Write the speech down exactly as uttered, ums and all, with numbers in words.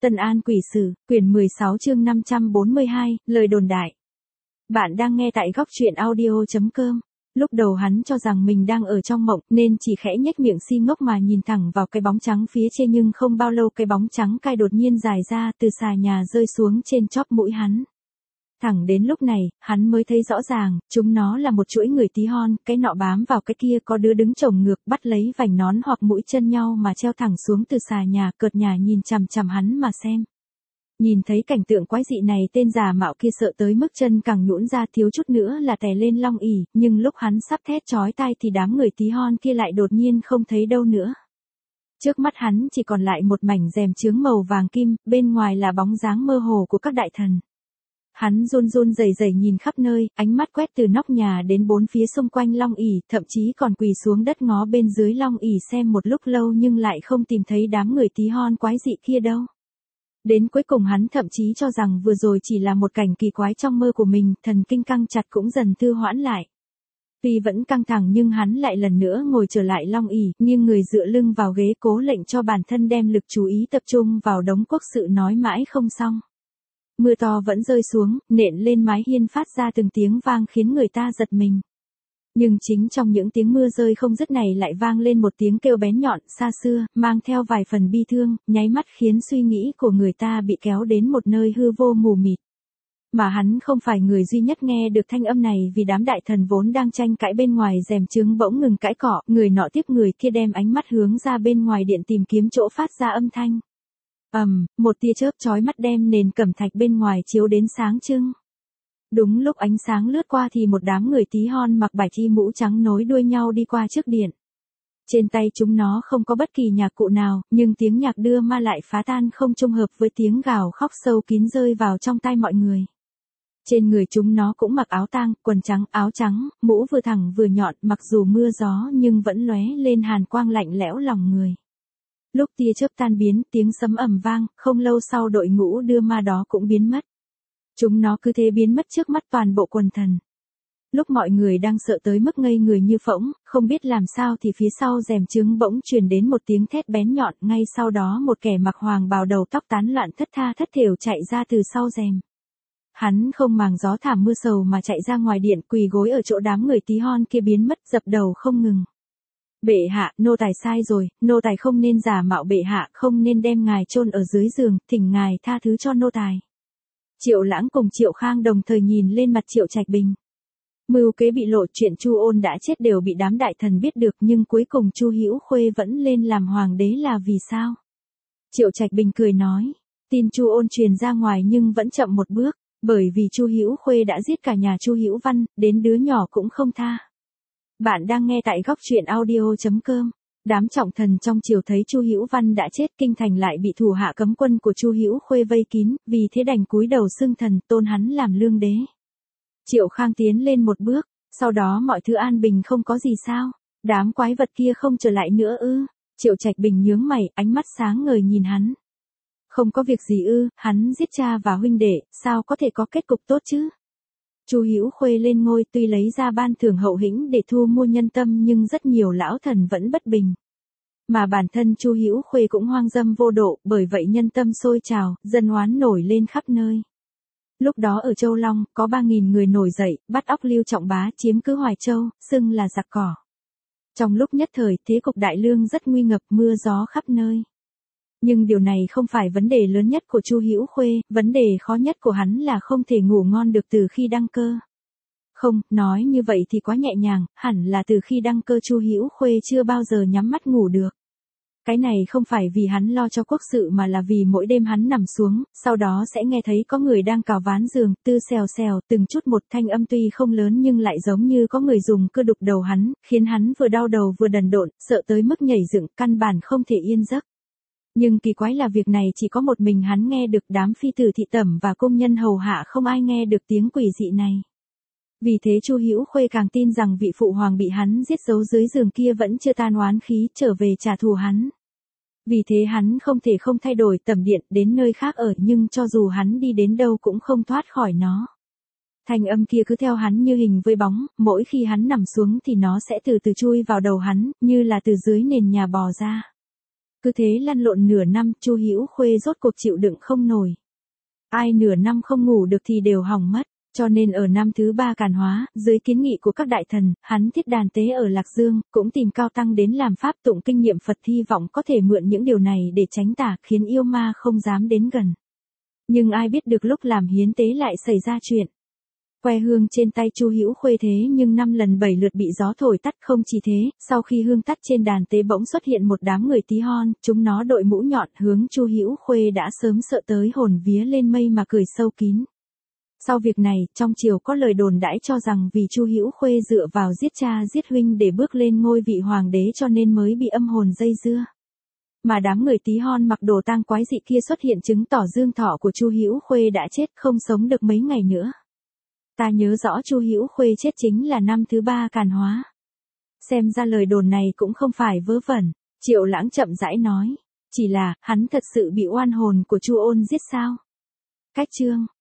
Tân An Quỷ Sử, quyển mười sáu chương năm trăm bốn mươi hai, lời đồn đại. Bạn đang nghe tại góc truyện audio chấm com. Lúc đầu hắn cho rằng mình đang ở trong mộng nên chỉ khẽ nhếch miệng si ngốc mà nhìn thẳng vào cái bóng trắng phía trên, nhưng không bao lâu cái bóng trắng cai đột nhiên dài ra từ xà nhà rơi xuống trên chóp mũi hắn. Thẳng đến lúc này, hắn mới thấy rõ ràng, chúng nó là một chuỗi người tí hon, cái nọ bám vào cái kia, có đứa đứng chồng ngược bắt lấy vành nón hoặc mũi chân nhau mà treo thẳng xuống từ xà nhà, cợt nhả nhìn chằm chằm hắn mà xem. Nhìn thấy cảnh tượng quái dị này, tên giả mạo kia sợ tới mức chân càng nhũn ra, thiếu chút nữa là tè lên long ỉ, nhưng lúc hắn sắp thét chói tai thì đám người tí hon kia lại đột nhiên không thấy đâu nữa. Trước mắt hắn chỉ còn lại một mảnh rèm chướng màu vàng kim, bên ngoài là bóng dáng mơ hồ của các đại thần. Hắn run run rẩy rẩy nhìn khắp nơi, ánh mắt quét từ nóc nhà đến bốn phía xung quanh long ỷ, thậm chí còn quỳ xuống đất ngó bên dưới long ỷ xem một lúc lâu nhưng lại không tìm thấy đám người tí hon quái dị kia đâu. Đến cuối cùng hắn thậm chí cho rằng vừa rồi chỉ là một cảnh kỳ quái trong mơ của mình, thần kinh căng chặt cũng dần thư hoãn lại. Tuy vẫn căng thẳng nhưng hắn lại lần nữa ngồi trở lại long ỷ, nghiêng người dựa lưng vào ghế, cố lệnh cho bản thân đem lực chú ý tập trung vào đống quốc sự nói mãi không xong. Mưa to vẫn rơi xuống, nện lên mái hiên phát ra từng tiếng vang khiến người ta giật mình. Nhưng chính trong những tiếng mưa rơi không dứt này lại vang lên một tiếng kêu bén nhọn, xa xưa, mang theo vài phần bi thương, nháy mắt khiến suy nghĩ của người ta bị kéo đến một nơi hư vô mù mịt. Mà hắn không phải người duy nhất nghe được thanh âm này, vì đám đại thần vốn đang tranh cãi bên ngoài rèm chướng bỗng ngừng cãi cọ, người nọ tiếp người kia đem ánh mắt hướng ra bên ngoài điện tìm kiếm chỗ phát ra âm thanh. ầm, um, một tia chớp chói mắt đem nền cẩm thạch bên ngoài chiếu đến sáng trưng. Đúng lúc ánh sáng lướt qua thì một đám người tí hon mặc bạch y mũ trắng nối đuôi nhau đi qua trước điện. Trên tay chúng nó không có bất kỳ nhạc cụ nào, nhưng tiếng nhạc đưa ma lại phá tan không trung hợp với tiếng gào khóc sâu kín rơi vào trong tai mọi người. Trên người chúng nó cũng mặc áo tang, quần trắng, áo trắng, mũ vừa thẳng vừa nhọn, mặc dù mưa gió nhưng vẫn lóe lên hàn quang lạnh lẽo lòng người. Lúc tia chớp tan biến, tiếng sấm ầm vang, không lâu sau đội ngũ đưa ma đó cũng biến mất. Chúng nó cứ thế biến mất trước mắt toàn bộ quần thần. Lúc mọi người đang sợ tới mức ngây người như phỗng, không biết làm sao thì phía sau rèm chướng bỗng truyền đến một tiếng thét bén nhọn, ngay sau đó một kẻ mặc hoàng bào đầu tóc tán loạn thất tha thất thểu chạy ra từ sau rèm. Hắn không màng gió thảm mưa sầu mà chạy ra ngoài điện, quỳ gối ở chỗ đám người tí hon kia biến mất, dập đầu không ngừng. Bệ hạ, nô tài sai rồi, nô tài không nên giả mạo bệ hạ, không nên đem ngài chôn ở dưới giường, thỉnh ngài tha thứ cho nô tài. Triệu Lãng cùng Triệu Khang đồng thời nhìn lên mặt Triệu Trạch Bình. Mưu kế bị lộ, chuyện Chu Ôn đã chết đều bị đám đại thần biết được, nhưng cuối cùng Chu Hữu Khuê vẫn lên làm hoàng đế là vì sao? Triệu Trạch Bình cười nói, tin Chu Ôn truyền ra ngoài nhưng vẫn chậm một bước, bởi vì Chu Hữu Khuê đã giết cả nhà Chu Hữu Văn, đến đứa nhỏ cũng không tha. Bạn đang nghe tại góc truyện audio chấm com. Đám trọng thần trong triều thấy Chu Hữu Văn đã chết, kinh thành lại bị thủ hạ cấm quân của Chu Hữu Khuê vây kín, vì thế đành cúi đầu xưng thần, tôn hắn làm lương đế. Triệu Khang tiến lên một bước, sau đó mọi thứ an bình không có gì sao? Đám quái vật kia không trở lại nữa ư? Triệu Trạch Bình nhướng mày, ánh mắt sáng ngời nhìn hắn. Không có việc gì ư? Hắn giết cha và huynh đệ, sao có thể có kết cục tốt chứ? Chu Hữu Khuê lên ngôi, tuy lấy ra ban thưởng hậu hĩnh để thu mua nhân tâm nhưng rất nhiều lão thần vẫn bất bình. Mà bản thân Chu Hữu Khuê cũng hoang dâm vô độ, bởi vậy nhân tâm sôi trào, dân oán nổi lên khắp nơi. Lúc đó ở Châu Long, có ba nghìn người nổi dậy, bắt óc Lưu Trọng Bá, chiếm cứ Hoài Châu, xưng là giặc cỏ. Trong lúc nhất thời, thế cục đại lương rất nguy ngập, mưa gió khắp nơi. Nhưng điều này không phải vấn đề lớn nhất của Chu Hữu Khuê, vấn đề khó nhất của hắn là không thể ngủ ngon được từ khi đăng cơ. Không, nói như vậy thì quá nhẹ nhàng, hẳn là từ khi đăng cơ Chu Hữu Khuê chưa bao giờ nhắm mắt ngủ được. Cái này không phải vì hắn lo cho quốc sự mà là vì mỗi đêm hắn nằm xuống, sau đó sẽ nghe thấy có người đang cào ván giường, tư xèo xèo, từng chút một, thanh âm tuy không lớn nhưng lại giống như có người dùng cưa đục đầu hắn, khiến hắn vừa đau đầu vừa đần độn, sợ tới mức nhảy dựng, căn bản không thể yên giấc. Nhưng kỳ quái là việc này chỉ có một mình hắn nghe được, đám phi tử thị tẩm và công nhân hầu hạ không ai nghe được tiếng quỷ dị này. Vì thế Chu Hữu Khuê càng tin rằng vị phụ hoàng bị hắn giết giấu dưới giường kia vẫn chưa tan oán khí, trở về trả thù hắn. Vì thế hắn không thể không thay đổi tẩm điện, đến nơi khác ở, nhưng cho dù hắn đi đến đâu cũng không thoát khỏi nó. Thanh âm kia cứ theo hắn như hình với bóng, mỗi khi hắn nằm xuống thì nó sẽ từ từ chui vào đầu hắn, như là từ dưới nền nhà bò ra. Cứ thế lăn lộn nửa năm, Chu Hữu Khuê rốt cuộc chịu đựng không nổi. Ai nửa năm không ngủ được thì đều hỏng mất. Cho nên ở năm thứ ba Càn Hóa, dưới kiến nghị của các đại thần, hắn thiết đàn tế ở Lạc Dương, cũng tìm cao tăng đến làm pháp tụng kinh nghiệm Phật, hy vọng có thể mượn những điều này để tránh tà, khiến yêu ma không dám đến gần. Nhưng ai biết được lúc làm hiến tế lại xảy ra chuyện. Que hương trên tay Chu Hữu Khuê thế nhưng năm lần bảy lượt bị gió thổi tắt. Không chỉ thế, sau khi hương tắt trên đàn tế bỗng xuất hiện một đám người tí hon, chúng nó đội mũ nhọn hướng Chu Hữu Khuê đã sớm sợ tới hồn vía lên mây mà cười sâu kín. Sau việc này, trong triều có lời đồn đãi cho rằng vì Chu Hữu Khuê dựa vào giết cha giết huynh để bước lên ngôi vị hoàng đế cho nên mới bị âm hồn dây dưa. Mà đám người tí hon mặc đồ tang quái dị kia xuất hiện chứng tỏ dương thọ của Chu Hữu Khuê đã chết, không sống được mấy ngày nữa. Ta nhớ rõ Chu Hữu Khuê chết chính là năm thứ ba Càn Hóa. Xem ra lời đồn này cũng không phải vớ vẩn, Triệu Lãng chậm rãi nói. Chỉ là, hắn thật sự bị oan hồn của Chu Ôn giết sao? Cách chương